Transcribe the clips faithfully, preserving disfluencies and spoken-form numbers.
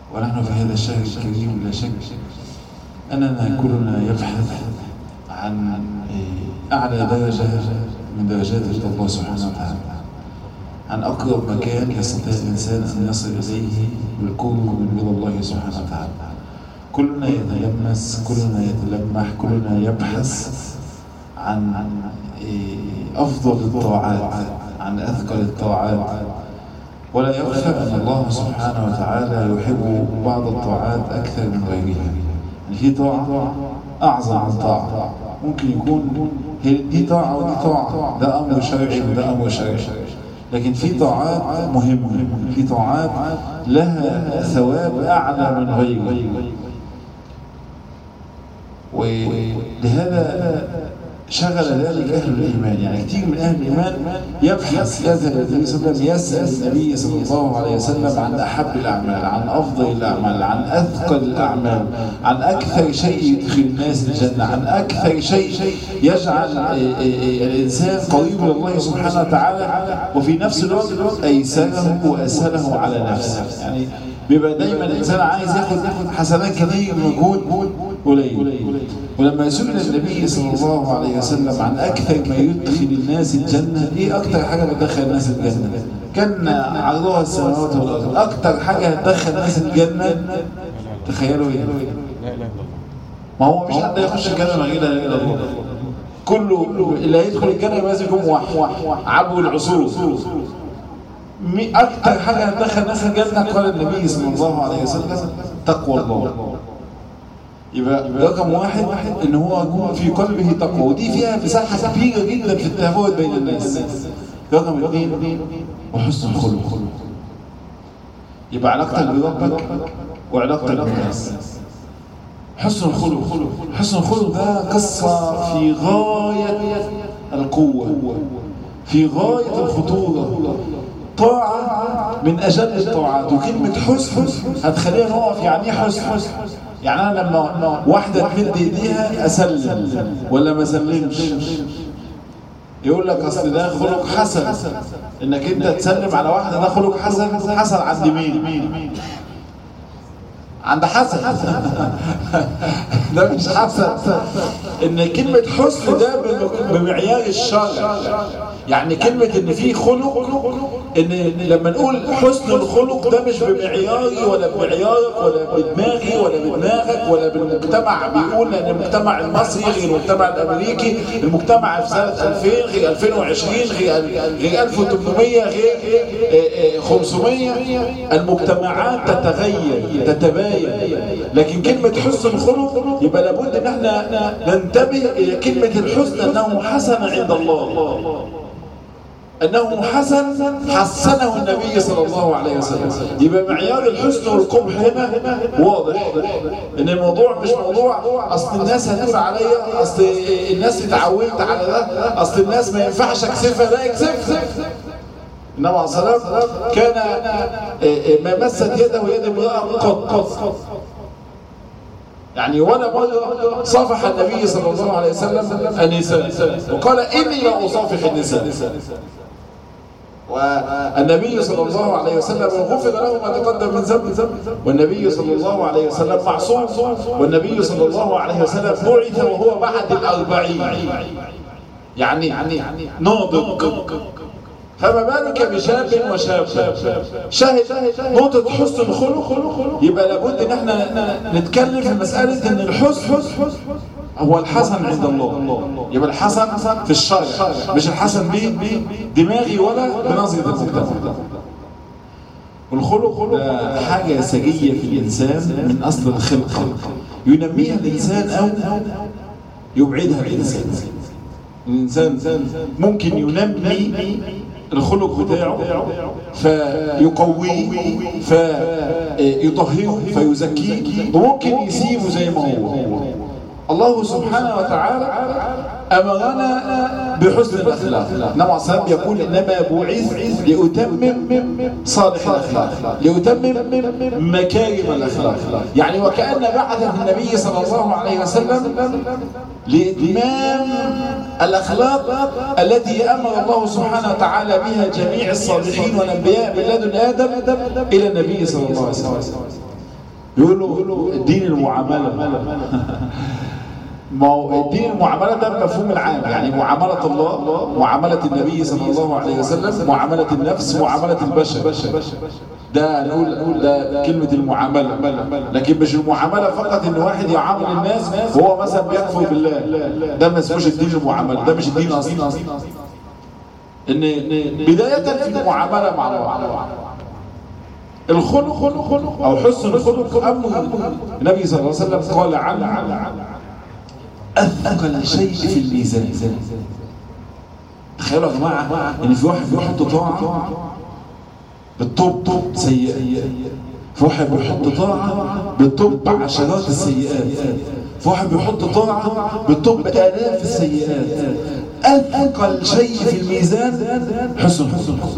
ونحن في هذا الشهر الكريم لا شك أننا كلنا يبحث عن أعلى درجة من درجات الله سبحانه وتعالى، عن أقرب مكان يستطيع الإنسان أن يصل إليه بالقرب من رضا الله سبحانه وتعالى. كلنا يتلمس، كلنا يتلمح، كلنا يبحث عن أفضل الطاعات، عن أثقل الطاعات، ولا يخفى أن الله سبحانه وتعالى يحب بعض الطاعات أكثر من غيرها. يعني في طاعة أعظم من طاعة، ممكن يكون دي طاعة ودي طاعة، ده أمر شرعي وده أمر شرعي، لكن في طاعات مهمة، في طاعات لها ثواب أعلى من غيرها. ولهذا شغل ذلك أهل الإيمان. يعني كثير من أهل الإيمان يبحث، يذهب النبي صلى الله عليه وسلم يسأل النبي صلى الله عليه وسلم عن أحب الأعمال، عن أفضل الأعمال، عن أثقل الأعمال، عن أكثر شيء يدخل الناس الجنة، عن أكثر شيء يجعل الإنسان قريب لله سبحانه وتعالى، وفي نفس الوقت أيسره وأسهله على نفسه. يعني بيبقى دايما الإنسان عايز ياخد حسنات كثير مجهود قليل. ولما سئل النبي صلى الله عليه وسلم عن أكثر ما يدخل الناس الجنة، إيه أكثر حاجة بتدخل الناس الجنة؟ كان عرضها السماوات والأرض. أكثر حاجة هتدخل الناس الجنة تخيلوا إيه؟ ما هو مش حد يخش الجنة من غير لا إله إلا الله. كله اللي هيدخل الجنة لازم يكون واحد عبو العصور. أكثر حاجة هتدخل الناس الجنة قال النبي صلى الله عليه وسلم تقوى الله. يبقى رقم واحد ان هو يكون في قلبه تقوى، ودي فيها مساحه كبيره جدا في التفاوت بين الناس. رقم اثنين وحسن الخلق. يبقى علاقتك بربك وعلاقتك بالناس. حسن الخلق، حسن الخلق ده قصه في غايه القوه، في غايه الخطوره، طاعه من اجل الطاعات. وكلمه حسن هتخلينا نقف. يعني ايه حسن؟ يعني أنا لما واحدة تمد إيديها أسلم ولا ما أسلمش، يقول لك أصل ده خلق حسن. إنك أنت تسلم على واحدة ده خلق حسن. حسن عند مين؟ عند حسن. ده مش حسن. إن كلمة حسن ده بمعيار الشرع. يعني كلمة إن في خلق، إن لما نقول حسن الخلق ده مش بمعياري ولا بمعيارك ولا بدماغي ولا بدماغك ولا بالمجتمع. بيقول إن المجتمع المصري غير المجتمع الأمريكي، المجتمع في سنة ألفين غير ألفين وعشرين غير غير ألف وثمانمائة غير خمسمائة. المجتمعات تتغير تتباين، لكن كلمة حسن الخلق يبقى لابد ان احنا ننتبه الى كلمة الحسن انه حسن عند الله، انه حسن حسنه النبي صلى الله عليه وسلم. يبقى معيار الحسن والقبح هنا واضح، ان الموضوع مش موضوع اصل الناس هتقول عليا، اصل الناس اتعودت على ده، اصل الناس ما ينفعش اكسفها. لا اكسفها. النبي عليه الصلاة والسلام كان ما مست يده يد امرأة قط. يعني ولا مرة صافح النبي صلى الله عليه وسلم النساء وقال إني لا أصافح النساء. والنبي صلى الله عليه وسلم غفر له ما تقدم من ذنب، والنبي صلى الله عليه وسلم معصوم، والنبي صلى الله عليه وسلم بعث وهو بعد الأربعين، يعني ناضج. فما بالك بشاب وشاب شاهد نقطة حسن الخلق. يبقى لابد ان احنا نتكلم في مسألة ان الحسن هو الحسن عند الله. يبقى الحسن في الشرع، مش الحسن بدماغي ولا بنظرة المجتمع. والخلق ده حاجة سجية في الإنسان من أصل الخلق، ينميها الإنسان أو يبعدها الإنسان. الإنسان ممكن ينمي الخلق بتاعه فيقويه فيطهره فيزكيه، وممكن يسيبه زي ما هو. الله سبحانه وتعالى أمرنا بحسن الأخلاق. النبي صلى الله عليه وسلم يقول إنما بعث لأتمم صالح الأخلاق، لأتمم مكارم الأخلاق. يعني وكأن بعث النبي صلى الله عليه وسلم لإتمام الأخلاق التي أمر الله سبحانه وتعالى بها جميع الصالحين والأنبياء من لدن آدم إلى النبي صلى الله عليه وسلم. يقولوا الدين المعاملة. ما هو الدين المعاملة ده المفهوم العام، يعني معاملة الله، معاملة النبي صلى الله عليه وسلم، معاملة النفس، معاملة البشر. ده نقول ده كلمة المعاملة. لكن مش المعاملة فقط ان واحد يعامل الناس وهو مثلا بيكفر بالله، ده ما اسموش الدين المعاملة، ده مش الدين اصلا. ان بداية في المعاملة مع الله الخلق او حسن الخلق امر النبي صلى الله عليه وسلم قال عنه اثقل شيء في الميزان. تخيلوا يا جماعه ان في واحد بيحط طاعه بالطب سيئه، في واحد بيحط طاعه بالطب عشرات السيئات، في واحد بيحط طاعه بالطب الاف السيئات. اثقل شيء في الميزان حسن الخلق.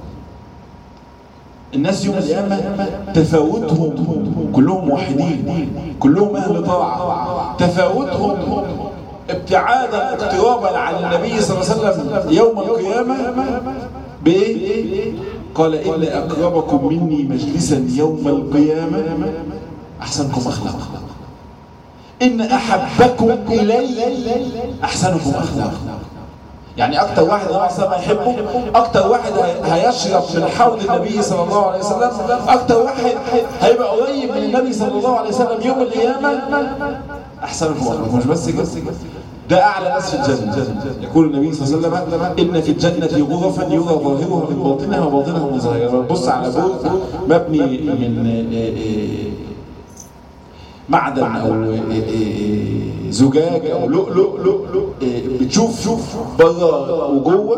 الناس يوم القيامة تفاوتهم كلهم موحدين، كلهم أهل طاعة، تفاوتهم ابتعادا اقترابا عن النبي صلى الله عليه وسلم يوم القيامة بإيه؟ قال إن أقربكم مني مجلسا يوم القيامة أحسنكم أخلاقا، إن أحبكم إلي أحسنكم أخلاقا. يعني اكتر واحد الله صلى الله عليه وسلم يحبه، اكتر واحد هيشرب من حوض النبي صلى الله عليه وسلم، اكتر واحد هيبقى قريب من النبي صلى الله عليه وسلم يوم القيامه احسنكم اخلاقا. مش بس كده، ده اعلى ناس في الجنه. يقول النبي صلى الله عليه وسلم ان في الجنه غرفا يرى ظاهرها من باطنها وباطنها من ظاهرها. بص على باب مبني من معدن او زجاج او لؤلؤ لؤلؤ، بتشوف شوف بره وجوه.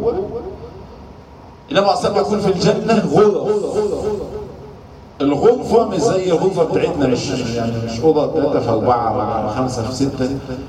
انما اصلا يكون في الجنه غرف. الغرفه مش زي الغرفه بتاعتنا، مش يعني مش اوضه ثلاثه في اربعه ولا خمسه في سته.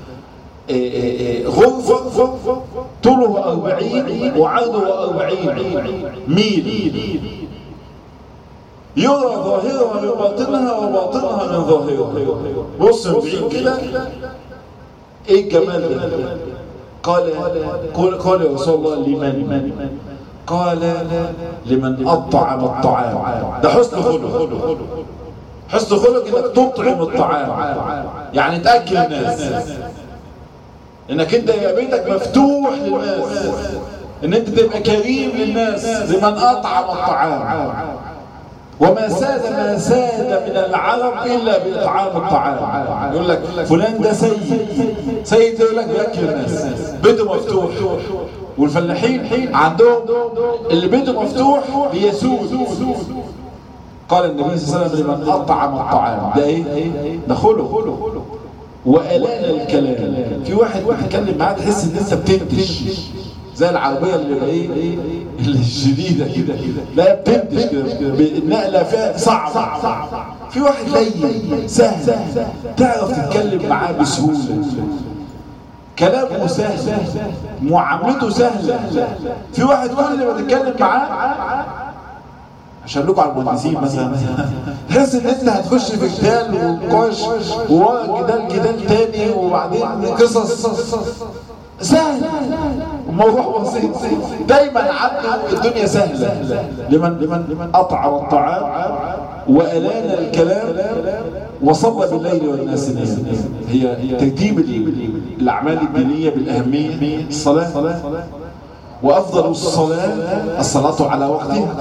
غرفه طوله أربعين وعرضه أربعين ميل، يرى ظاهرها من باطنها وباطنها من ظاهرها. بص بعيد كده، ايه الجمال ده؟ قال قال يا رسول الله لمن؟ قال لمن أطعم الطعام. ده حسن خلق. حسن خلق انك تطعم الطعام، يعني تأكل الناس، انك انت يبقى بيتك مفتوح للناس، ان انت تبقى كريم للناس. لمن أطعم الطعام. وما ساد ما ساد من العرب الا باطعام الطعام. يقول لك فلان ده سيد، سيد يقول لك بياكل الناس، بيته مفتوح. والفلاحين عندهم اللي بيته مفتوح بيسود. قال النبي صلى الله عليه وسلم لمن اطعم الطعام. ده ايه؟ ده خلق. وألان الكلام. في واحد بيتكلم معاه تحس ان انت بتنتش، زي العربيه اللي ايه اللي الشديده كده، لا بتنتش كده، النقله فيها صعبه. في واحد لين سهل، تعرف تتكلم معاه بسهوله، كلامه سهل، معاملته سهله. في واحد كل ما تتكلم معاه، عشان لكم على المهندسين مثلا، تحس ان انت هتخش في جدال ونقاش وورا جدال جدال تاني، وبعدين قصص سهل الموضوع بسيط. دايما عنده الدنيا سهله. لمن لمن اطعم الطعام والان الكلام وصلى بالليل والناس نيام. هي ترتيب الاعمال الدينيه بالاهميه. الصلاه، وافضل الصلاه الصلاه على وقتها.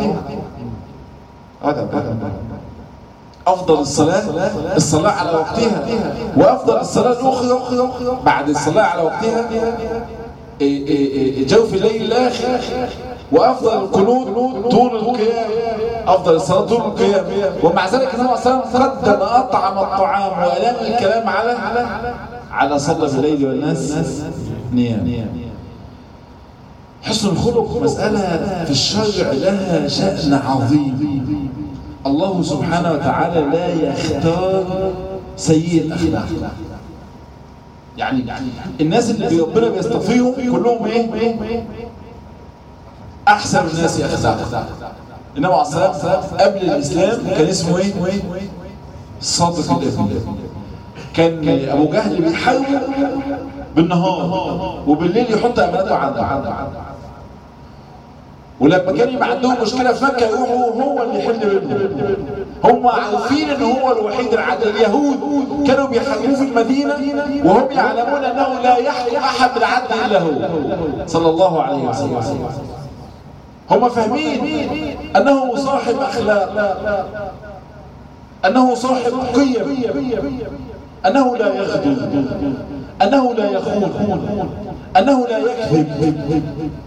أفضل الصلاة الصلاة على وقتها، وأفضل الصلاة الأخرى بعد الصلاة على وقتها جوف الليل الآخر، وأفضل القنوت طول القيام. أفضل الصلاة طول القيام. ومع ذلك النبي صلى الله عليه وسلم قدم أطعم الطعام وألان الكلام على على صلى بالليل والناس نيام. حسن الخلق مسألة في الشرع لها شأن عظيم. الله سبحانه وتعالى لا يختار سيء الأخلاق. يعني الناس اللي ربنا بيصطفيهم كلهم ايه؟ أحسن الناس أخلاقا. النبي عليه الصلاة والسلام قبل الإسلام كان اسمه ايه؟ صادق الإبن. كان أبو جهل بيحاربه بالنهار، وبالليل يحط أمانته عنده. ولما كان يبقى عندهم مشكله في مكه يروحوا هو اللي يحل بينهم. هم عارفين ان هو الوحيد العادل. اليهود كانوا بيحكموا في المدينة وهم يعلمون انه لا يحكم احد بالعدل الا هو صلى الله عليه وسلم. هم فاهمين انه صاحب اخلاق، انه صاحب قيم، انه لا يغدر، انه لا يخون، انه لا يكذب.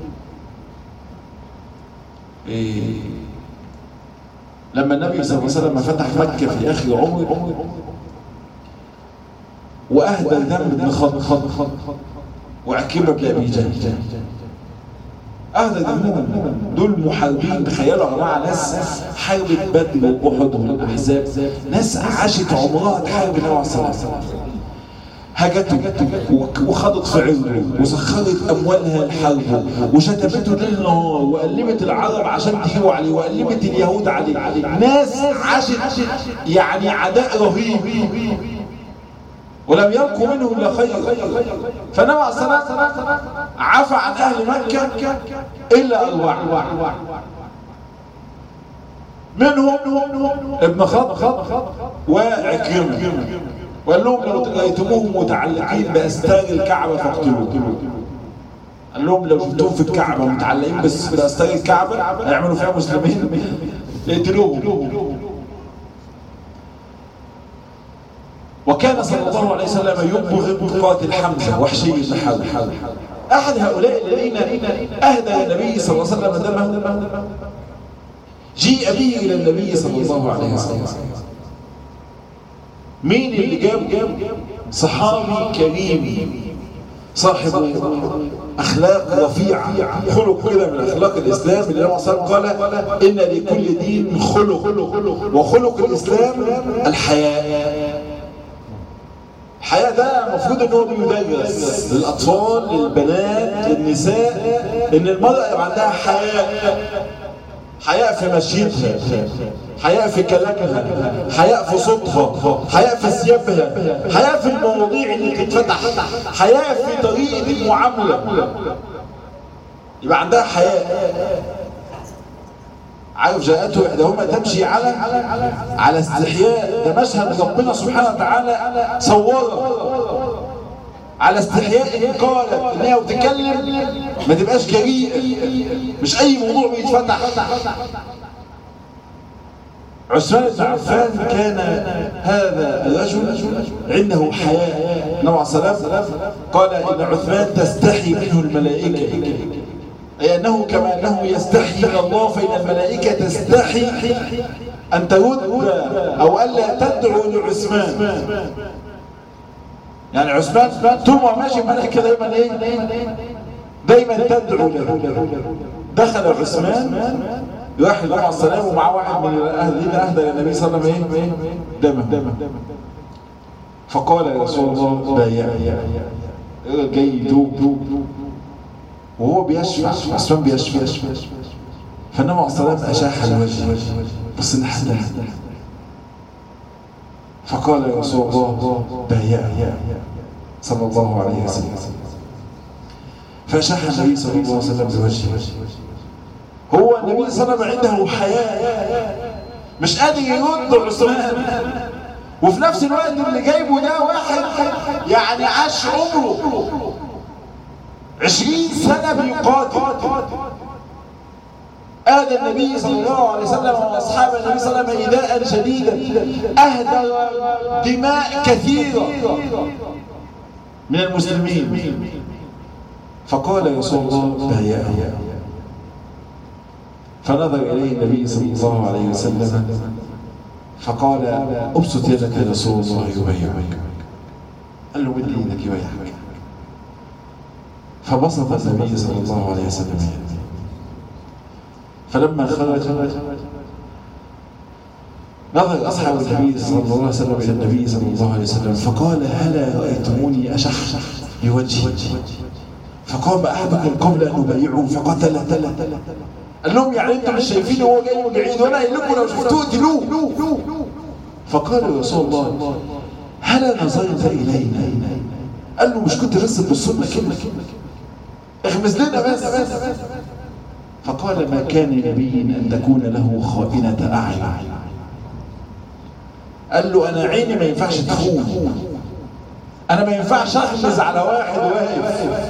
إيه لما النبي صلى الله عليه وسلم فتح مكة في آخر عمره وأهدى دم بن خضر وعكرمة بن أبي جهل، أهدى دمهم. دول محاربين، تخيلوا يا جماعة، ناس حاربت بدر وأحد والأحزاب، ناس عاشت عمرها تحارب النبي صلى الله عليه وسلم، هجته وخضت في عرضه وسخرت اموالها لحربه وشتمته ليل نهار وقلبت العرب عشان تجيبوا عليه وقلبت اليهود عليه. ناس عاشت يعني عداء رهيب ولم يبقوا منه الا خير. فالنبي عليه الصلاه والسلام عفى عن اهل مكه الا اربعه، منهم ابن خضر وعكرمه، وقال لهم لو لقيتموهم متعلقين باستار الكعبه فاقتلوهم. قال لهم لو شفتوهم في الكعبه متعلقين بس باستار الكعبه هيعملوا فيها مسلمين اقتلوهم. وكان صلى الله عليه وسلم يبغض قاتل حمزه وحشي بن حرب، احد هؤلاء الذين اهدى النبي صلى الله عليه وسلم دمه. جيء به الى النبي صلى الله عليه وسلم. مين اللي جاب؟ صحابي كريم صاحب اخلاق رفيعه، خلق كده من اخلاق الاسلام اللي النبي صلى الله عليه وسلم قال ان لكل دين خلق، وخلق الاسلام الحياء. الحياء ده المفروض ان هو بيدرس للاطفال، للبنات، للنساء، ان المراه يبقى عندها حياء، حياء في مشيتها، حياء في كلامها، حياء في صوتها، حياء في ثيابها، حياء في المواضيع اللي تتفتح، حياء في طريقة المعاملة، يبقى عندها حياء. عارف جاءته إحداهما تمشي على على استحياء، ده مشهد ربنا سبحانه وتعالى صوره على استحياء. إن قالت إنها وتتكلم ما تبقاش جريئة، مش أي موضوع بيتفتح. عثمان بن عفان كان هذا الرجل عنده حياء. النبي عليه الصلاة والسلام قال إن عثمان تستحي منه الملائكة، أي أنه كما أنه يستحي من الله فإن الملائكة تستحي أن ترد أو ألا تدعو لعثمان. يعني عثمان طول ما ماشي الملائكة دايما إيه؟ دايما تدعو له. دخل عثمان راح النبي عليه الصلاة والسلام ومع واحد من الذين أهدى للنبي صلى الله عليه وسلم إيه؟ دمه. فقال يا رسول الله بايعني، جاي يتوب وهو بيشفع، عثمان بيشفع. فالنبي عليه الصلاة والسلام أشاح الوجه بس نحن، فقال يا رسول الله بايعني صلى الله عليه وسلم. فأشاح النبي صلى الله عليه وسلم بوجهه. هو النبي صلى الله عليه وسلم عنده حياء، مش قادر يرد عثمان، وفي نفس الوقت اللي جايبه ده واحد يعني عاش عمره عشرين سنة بيقاتل. آذى النبي صلى الله عليه وسلم وأصحاب النبي صلى الله عليه وسلم إيذاء شديدا، أهدر دماء كثيرة من المسلمين. فقال يا رسول الله بايعني. فنظر إليه النبي صلى الله عليه وسلم فقال ابسط يدك يا رسول الله يبايعك. قال له مد ايدك يبايعك. فبسط النبي صلى الله عليه وسلم يده. فلما خرج نظر أصحاب النبي صلى الله عليه وسلم إلى النبي صلى الله عليه وسلم فقال هلا رأيتموني أشح بوجهي؟ فقام أحدكم قبل أن نبايعه فقتل. قال لهم يعني انتم مش شايفين هو جاي من بعيد وانا قايل لكم لو شفتوه اقتلوه. فقال يا رسول الله هل نظرت الينا؟ قال له مش كنت بس تبص لنا كده، اغمز لنا بس. فقال ما كان لنبي ان تكون له خائنة اعين. قال له انا عيني ما ينفعش تخون، انا ما ينفعش اخبز على واحد واقف.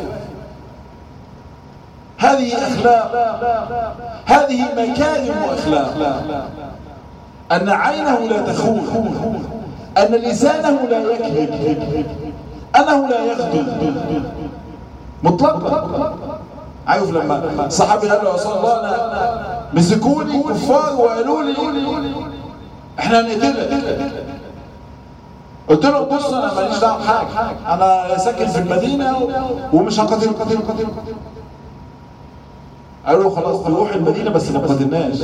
هذه اخلاق، هذه مكارم واخلاق. ان عينه لا تخون، ان لسانه لا يكذب، انه لا يغدر مطلقا. عارف لما صحابي قال له يا رسول الله انا مسكوني كفار وقالوا لي احنا هنقتلك، قلت له بص انا ماليش دعوه بحاجه، انا ساكن في المدينه ومش هقتل قتل قتل. قالوا له خلاص نروح المدينه بس ما قتلناش.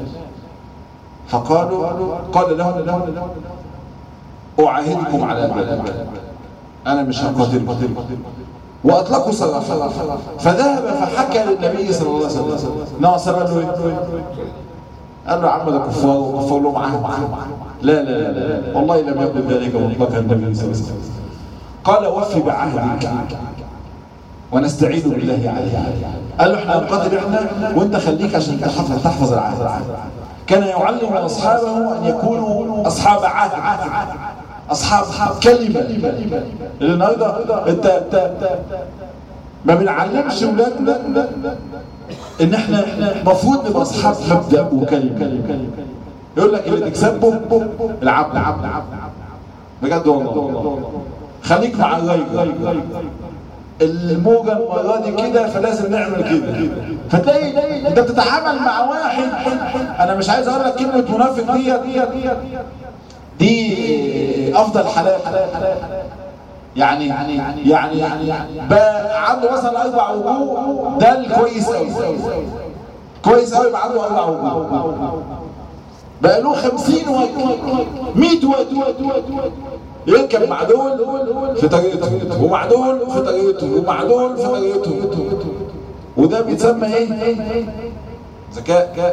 فقالوا قال لهم اعاهدكم على ذلك، انا مش هقتل قتل. واطلقوا سراحه. فذهب فحكى للنبي صلى الله عليه وسلم. نعم قال له ايه؟ قال له يا عم ده كفار وكفار له معاهم. لا لا لا لا والله لم يقل ذلك مطلقا النبي صلى الله عليه وسلم. قال وفي بعهدك ونستعين بالله عليه. قال له احنا نقاتل احنا وانت خليك عشان تحفظ تحفظ العهد. كان يعلم اصحابه ان يكونوا اصحاب عهد، اصحاب كلمه. النهارده انت انت ما بنعلمش اولادنا ان احنا المفروض نبقى اصحاب مبدا وكلمه. يقول لك اللي تكسبه العبد، بجد والله. خليك مع الراجل، الموجه المره دي كده فلازم نعمل كده. فتلاقي انت بتتعامل مع واحد، انا مش عايز اقول لك كلمه منافق دي دي افضل حالات. يعني يعني يعني بقى عنده مثلا اربع وجوه، ده الكويس قوي كويس قوي يبقى عنده اربع وجوه. بقى له خمسين وجه مية وجه، يركب مع دول في طريقته ومع دول في طريقته ومع دول في طريقته. وده بيتسمى ايه؟ ذكاء.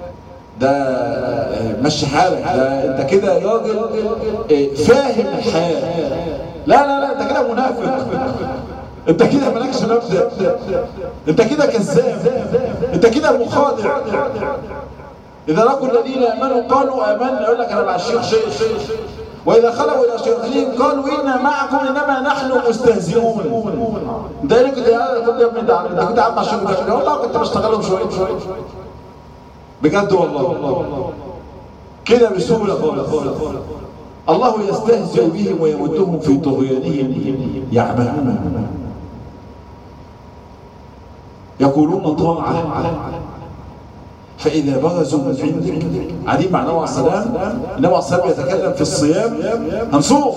ده مشي حالك، ده انت كده راجل فاهم الحياه. لا لا لا انت كده منافق، انت كده مالكش مبدأ، انت كده كذاب، انت كده مخادع. اذا لقوا الذين امنوا قالوا امنا، يقول لك انا مع الشيخ شيخ، واذا خلوا الى شياطينهم قالوا انا معكم انما نحن مستهزئون. انت ايه كنت قاعد يا ابني؟ ده انت كنت قاعد مع الشيخ ده؟ والله كنت بشتغلهم شويه شويه بجد والله كده بسهوله خالص. الله يستهزئ بهم ويمدهم في طغيانهم يعمهون. يقولون طاعه فإذا برزوا من عندك عديم مع النبي عليه السلام. النبي عليه السلام يتكلم في الصيام هنصوم.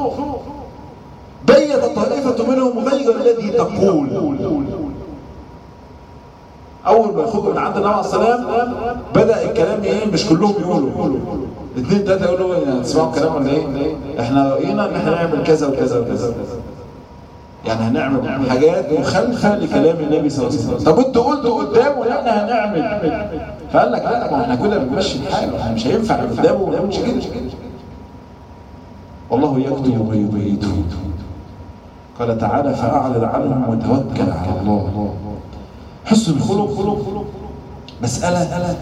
بيت طائفة منهم غير الذي تقول. أول ما يخرجوا من عند النبي عليه السلام بدأ الكلام إيه؟ مش كلهم يقولوا، اثنين تلاتة يقولوا يعني تسمعوا الكلام ولا إيه؟ إحنا رأينا إن إحنا نعمل كذا وكذا وكذا، يعني هنعمل حاجات مخالفة لكلام النبي صلى الله عليه وسلم. طب انتوا قلتوا قدامه ان احنا هنعمل، فقال لك لا ما احنا كده بنمشي الحال، احنا مش هينفع قدامه وما نعملش كده. والله يكتب ويبيت. قال تعالى فأعرض عنهم وتوكل على الله. حسن الخلق مسألة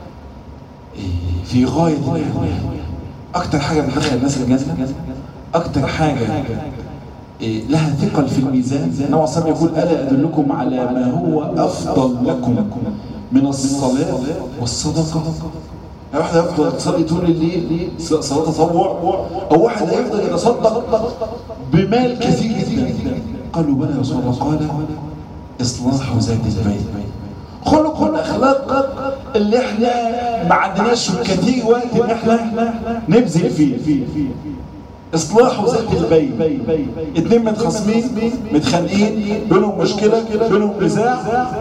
في غاية الأهمية. أكتر حاجة بتدخل الناس الجنة، أكتر حاجة لها ثقل في الميزان. النبي صلى الله عليه وسلم يقول ألا أدلكم على ما هو أفضل لكم من الصلاة والصدقة؟ واحد هيفضل يصلي طول الليل صلاة تطوع، أو واحد هيفضل يتصدق بمال كثير جدا. قالوا بلى يا رسول الله. قال إصلاح ذات البين. خلق الأخلاق اللي احنا ما عندناش كثير وقت ان احنا نبذل فيه. إصلاح ذات البين. اتنين متخاصمين متخانقين بينهم مشكلة بينهم نزاع،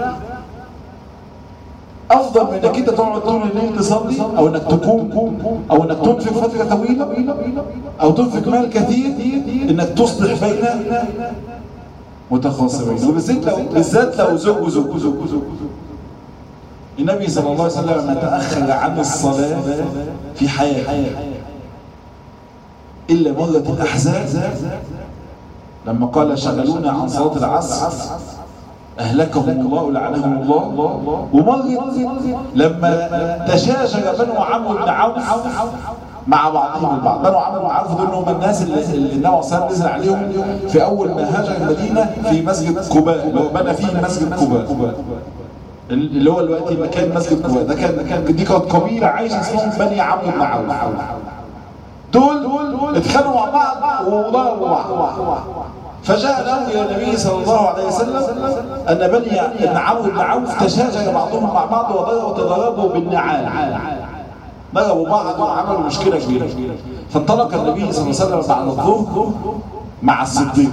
أفضل من إنك أنت تقعد طول الليل تصلي، أو إنك تقوم، أو إنك تنفق فترة طويلة، أو تنفق مال كثير إنك تصلح بين متخاصمين، وبالذات لو بالذات لو زوج وزوج زوج زوج. النبي صلى الله عليه وسلم ما تأخر عن الصلاة في حياته إلا مرة الأحزاب لما قال شغلونا عن صلاة العصر أهلكهم الله لعنهم الله. ومرة لما تشاجر بنو عمرو بن عوف مع بعضهم البعض. بنو عمرو بن عوف دول هم الناس اللي النبي صلى الله عليه وسلم نزل عليهم في اول ما هاجر المدينه في مسجد قباء اللي هو بنى فيه مسجد قباء اللي هو دلوقتي مكان مسجد قباء. ده كان كان دي كانت قبيله عايشه اسمهم بني عمرو بن عوف. دول اتخانقوا مع بعض وضربوا بعض. فجاء الامر الى النبي صلى الله عليه وسلم ان بني ابن عمرو بن عوف تشاجر بعضهم مع بعض وتضربوا بالنعال، ضربوا بعض وعملوا مشكله كبيره. فانطلق النبي صلى الله عليه وسلم بعد الظهر مع الصديق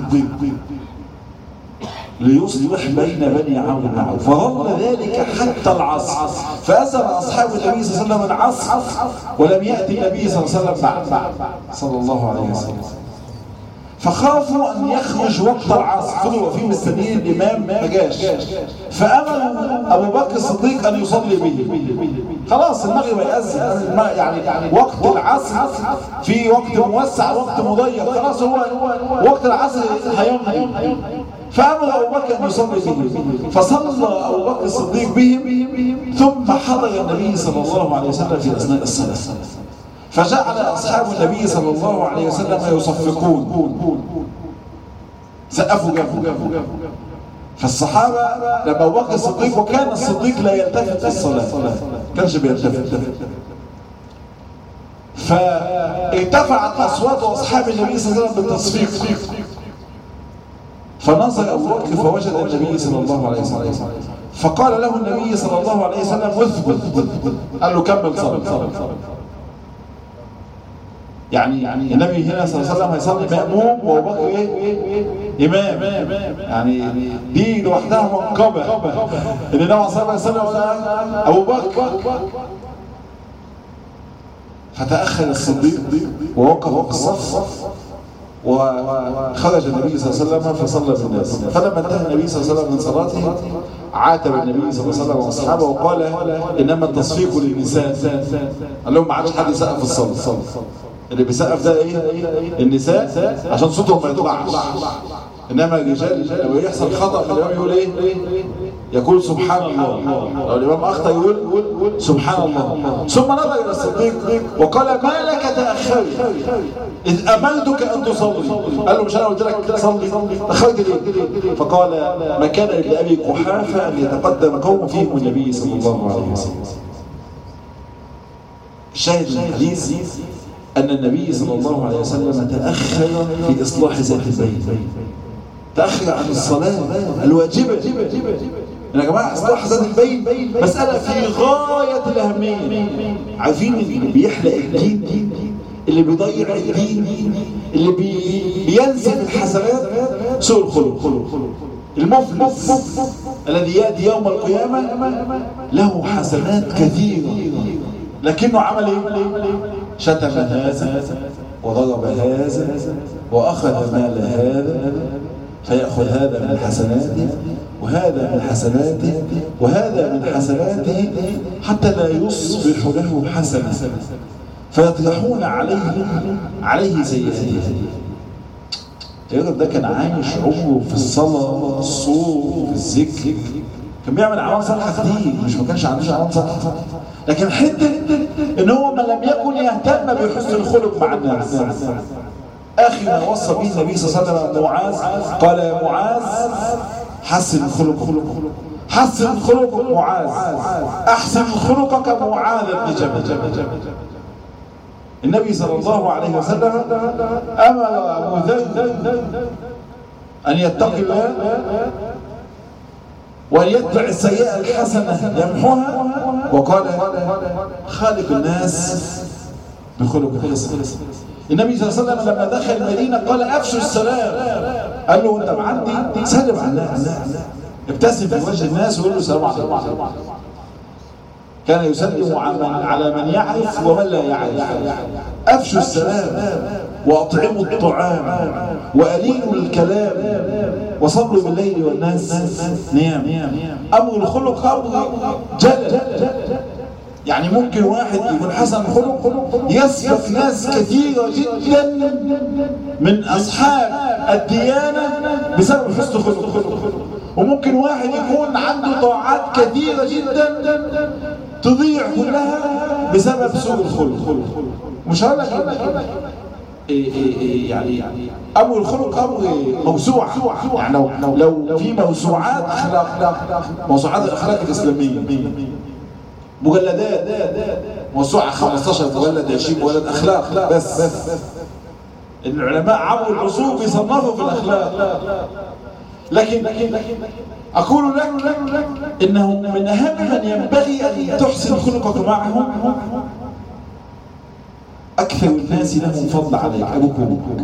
ليصلح بين بني عمرو بن عوف، فظل ذلك حتى العصر. فأذن أصحاب النبي صلى الله عليه وسلم العصر ولم يأتي النبي صلى الله عليه وسلم بعد صلى الله عليه وسلم. فخافوا أن يخرج وقت العصر، فضلوا واقفين مستنيين الإمام ما جاش. فأمروا أبو بكر الصديق أن يصلي به. خلاص المغرب هيأذن، يعني وقت العصر في وقت موسع وقت مضيق، خلاص هو وقت العصر هيمضي. فأمر أبو بكر أن يصلي به، فصلى أبو بكر الصديق بهم، ثم حضر النبي صلى الله عليه وسلم في أثناء الصلاة. فجعل أصحاب النبي صلى الله عليه وسلم يصفقون، سقفوا جنبه. فالصحابة لما أبو بكر الصديق، وكان الصديق لا يلتفت في الصلاة، كانش بيلتفت، فارتفعت أصوات أصحاب النبي صلى الله عليه وسلم بالتصفيق. فنظر أبو بكر فوجد النبي صلى الله عليه وسلم، فقال له النبي صلى الله عليه وسلم اثبت، قال له كمل صلاة. يعني يعني النبي هنا صلى الله عليه وسلم هيصلي مأموم وأبو بكر ايه؟ إمام. يعني دي لوحدها منقبة إن النبي صلى الله عليه وسلم أبو بكر. فتأخر الصديق ووقف في الصف، وخرج النبي صلى الله عليه وسلم فصلى بالناس. فلما انتهى النبي صلى الله عليه وسلم من صلاته عاتب النبي صلى الله عليه وسلم واصحابه وقال انما التصفيق للنساء. قال لهم ما عادش حد يسقف في الصلاه، اللي بيسقف ده ايه؟ النساء عشان صوتهم ما يطلعش. انما الرجال لما يحصل خطا الامام يقول ايه؟ يقول سبحان الله. لو الامام اخطا يقول سبحان الله. ثم نظر الى الصديق وقال ما لك تاخرت اذ امرتك ان تصلي. قال له مش انا قلت لك تصلي؟ تاخرت ليه؟ فقال ما كان لابي قحافه ان يتقدم قوم فيهم النبي صلى الله عليه وسلم. الشاهد من الحديث ان النبي صلى الله عليه وسلم تاخر في اصلاح ذات البين، تاخر عن الصلاه الواجبه. يا جماعه اصلاح ذات البين مساله في غايه الاهميه. عارفين اللي بيحرق الدين، اللي بيضيع الدين، اللي بي بينزل الحسنات سوء الخلق. المفلس الذي ياتي يوم القيامه له حسنات كثيره لكنه عمل ايه؟ شتم هذا وضرب هذا واخذ مال هذا، فيأخذ هذا من حسناته وهذا من حسناته وهذا من حسناته حتى لا يصبح له حسنة، فيطرحون عليه عليه سيئاته. الراجل ده كان عايش عمره في الصلاة والصوم والذكر، كان بيعمل اعمال صالحة كتير، مش ما كانش عنده اعمال صالحة، لكن حتة ان هو ما لم يكن يهتم بحسن الخلق مع الناس. اخي ما وصى به النبي صلى الله عليه وسلم معاذ، قال يا معاذ حسن خلقك، حسن خلقك معاذ، احسن خلقك معاذ بن جبل. النبي صلى الله عليه وسلم امر ابو ذر ان يتقي الله وان يتبع السيئه الحسنه يمحوها، وقال خالق الناس بخلق حسن. النبي صلى الله عليه وسلم لما دخل المدينه قال افشوا السلام، قال له انت معدي سلم على الناس، ابتسم في وجه الناس وقول له السلام عليكم. كان يسلم على من يعرف ومن لا يعرف. افشوا السلام واطعموا الطعام وألينوا الكلام وصلوا بالليل والناس نيام. امر الخلق امر جلل، يعني ممكن واحد يكون حسن خلق يسبق ناس كثيرة جدا من أصحاب الديانة بسبب حسن خلق، وممكن واحد يكون عنده طاعات كثيرة جدا تضيع كلها بسبب سوء الخلق. مش هقول لك إيه إيه إيه يعني امر الخلق امر موسوعه، يعني لو لو في موسوعات اخلاق، موسوعات الاخلاق الاسلاميه، مجلدات، موسوعه خمستاشر مجلد عشرين مجلد اخلاق بس. العلماء عبر العصور بيصنفوا في الاخلاق. لكن اقول لك انه من اهم من ينبغي ان تحسن خلقك معهم اكثر الناس لهم فضل عليك، ابوك وابوك.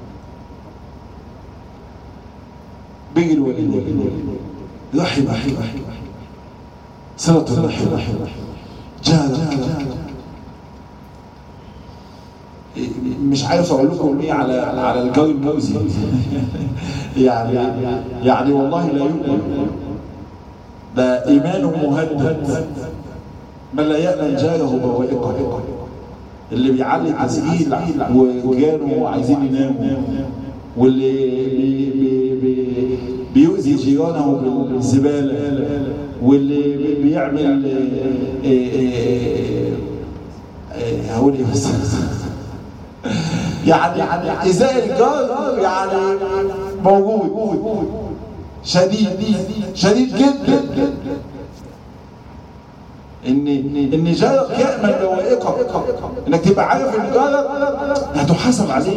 بيجي الوالد رحم صلة الرحم، جارك، مش عارف اقول لكم ايه على على الجار المؤذي. يعني يعني والله لا يؤمن، ده ايمانه مهدد. من لا يأمن جاره بوائقه، اللي بيعلي تسجيل وجيرانه عايزين يناموا، واللي بي بي بي بيؤذي جيرانه بالزباله، واللي بيعمل هقول ايه بس يعني إزاء الجار يعني موجود، شديد شديد جدا. ان ان جارك يأمن بوائقك، انك تبقى عارف ان جارك هتحاسب عليه.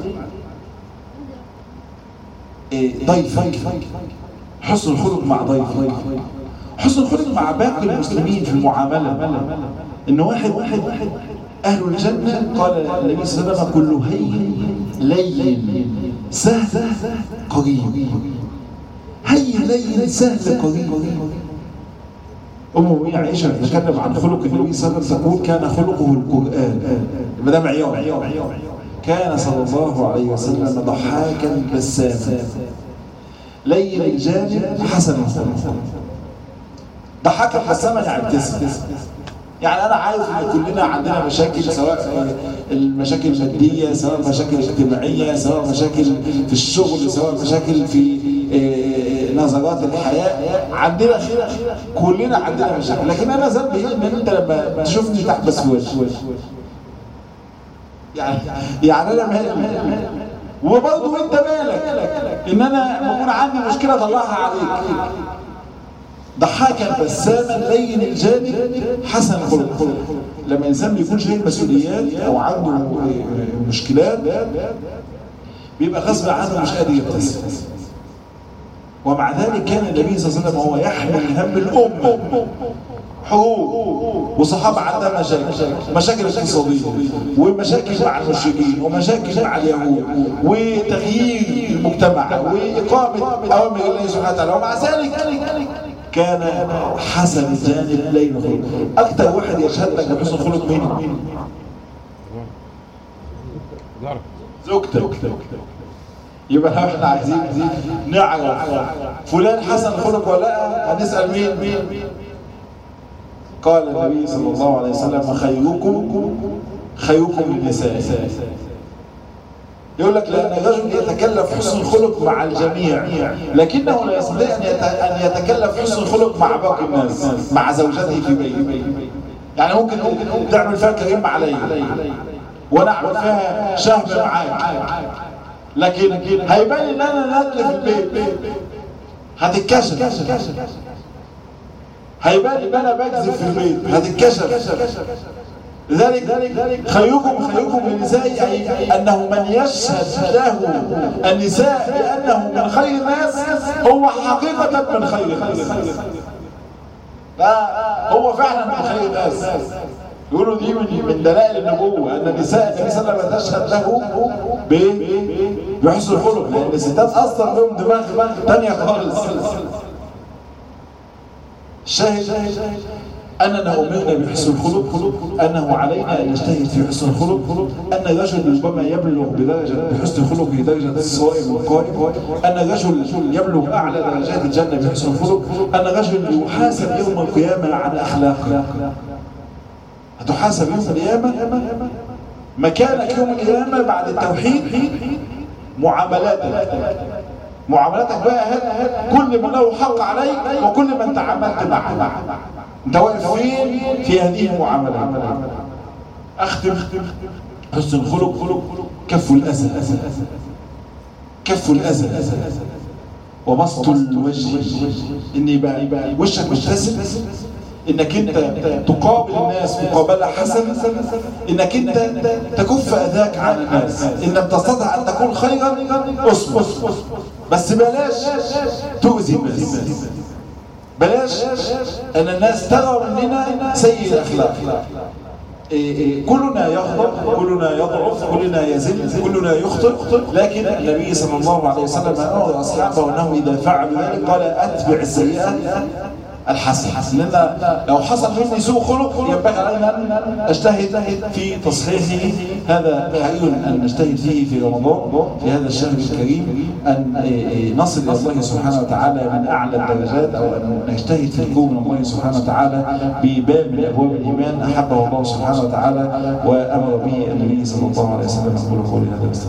ضيفك، حسن الخلق مع ضيفك، حسن الخلق مع باقي المسلمين في المعامله. ان واحد واحد اهل الجنه قال النبي صلى الله عليه وسلم كل هين لين سهل قريب. هين لين سهل قريب. أم عائشة تتكلم عن خلق النبي صلى الله عليه وسلم تقول كان خلقه القرآن. يبقى ده معيار. كان صلى الله عليه وسلم ضحاكا بساما لين الجانب حسن الخلق. ضحاكا بساما يعني ابتسم. يعني أنا عارف إن كلنا عندنا مشاكل، سواء المشاكل المادية، سواء مشاكل اجتماعية، سواء مشاكل في الشغل، سواء مشاكل في نظرات الحياة. عندنا كلنا عندنا مشاكل، لكن أنا ذنبي إن أنت لما تشوفني تحبس وجهي. يعني يعني أنا مالي، وبرضه أنت مالك إن أنا بكون عندي مشكلة أطلعها عليك. ضحاكا بساما لين الجانب حسن الخلق. لما إنسان بيكون شايل مسؤوليات أو عنده مشكلات بيبقى غصب عنه مش قادر يبتسم. ومع ذلك كان النبي صلى الله عليه وسلم هو يحمل هم الأمة، حقوق، وصحابة عندها مشاكل، مشاكل اقتصادية، ومشاكل مع المشركين، ومشاكل مع اليهود، وتغيير المجتمع، وإقامة أوامر الله سبحانه وتعالى. ومع ذلك كان حسن الجانب لين الخلق. أكثر واحد يشهد لك بحسن الخلق مين؟ زوجتك. يبقى احنا عايزين نعرف فلان حسن الخلق ولا لا، هنسأل مين؟ قال النبي صلى الله عليه وسلم خيركم خيركم للنساء. يقول لك لأن الرجل يتكلف حسن الخلق مع الجميع، لكنه لا يستطيع أن يتكلف حسن الخلق مع باقي الناس، مع زوجته في بيته. يعني ممكن تعمل فيها كريم علي وأنا أعمل فيها شهب معاك، لكن هيبان ان انا نادل في البيت، هتتكشف. هيبان ان انا بكذب في البيت، هتتكشف. لذلك خيركم خيركم للنساء، يعني انه من يشهد له النساء بانه من خير الناس هو حقيقه من خير الناس. لا هو فعلا من خير الناس. يقولوا دي من دلائل النبوة أن النساء النبي صلى الله عليه وسلم تشهد له بحسن الخلق، لأن الستات أصلا لهم دماغ تانية خالص. الشاهد أننا أمرنا بحسن الخلق، أنه علينا أن نجتهد في حسن الخلق، أن الرجل ربما يبلغ بدرجة بحسن الخلق درجة الصائم والقائم، أن الرجل يبلغ أعلى درجات الجنة بحسن الخلق، أن الرجل يحاسب يوم القيامة عن أخلاقه. هتحاسب يوم القيامة، مكانك يوم القيامة بعد التوحيد معاملاتك. معاملاتك بقى كل من له حق عليك وكل من تعاملت معه. انت واقف فين في هذه المعاملة؟ اختم. حسن الخلق كف الأذى، كف الأذى وبسط الوجه، ان يبقى وشك مبتسم، انك انت تقابل الناس مقابلة حسنة، انك انت تكف اذاك عن الناس. ان لم تستطع ان تكون خيرا اصبر، بس بلاش تؤذي الناس، بلاش ان الناس ترى مننا سيء الاخلاق. كلنا يغضب، كلنا يضعف، كلنا يزل، كلنا يخطئ، لكن النبي صلى الله عليه وسلم امر اصحابه انه اذا فعلوا ذلك قال اتبع السيئه الحسن. لأن لو حصل مني سوء خلق ينبغي علينا أن أجتهد في تصحيحه. هذا حقيقي أن نجتهد فيه في رمضان، في هذا الشهر الكريم، أن نصل إلى الله سبحانه وتعالى من أعلى الدرجات، أو أن نجتهد في القرب من الله سبحانه وتعالى بباب من أبواب الإيمان أحبه الله سبحانه وتعالى وأمر به النبي صلى الله عليه وسلم. أقول قولي هذا.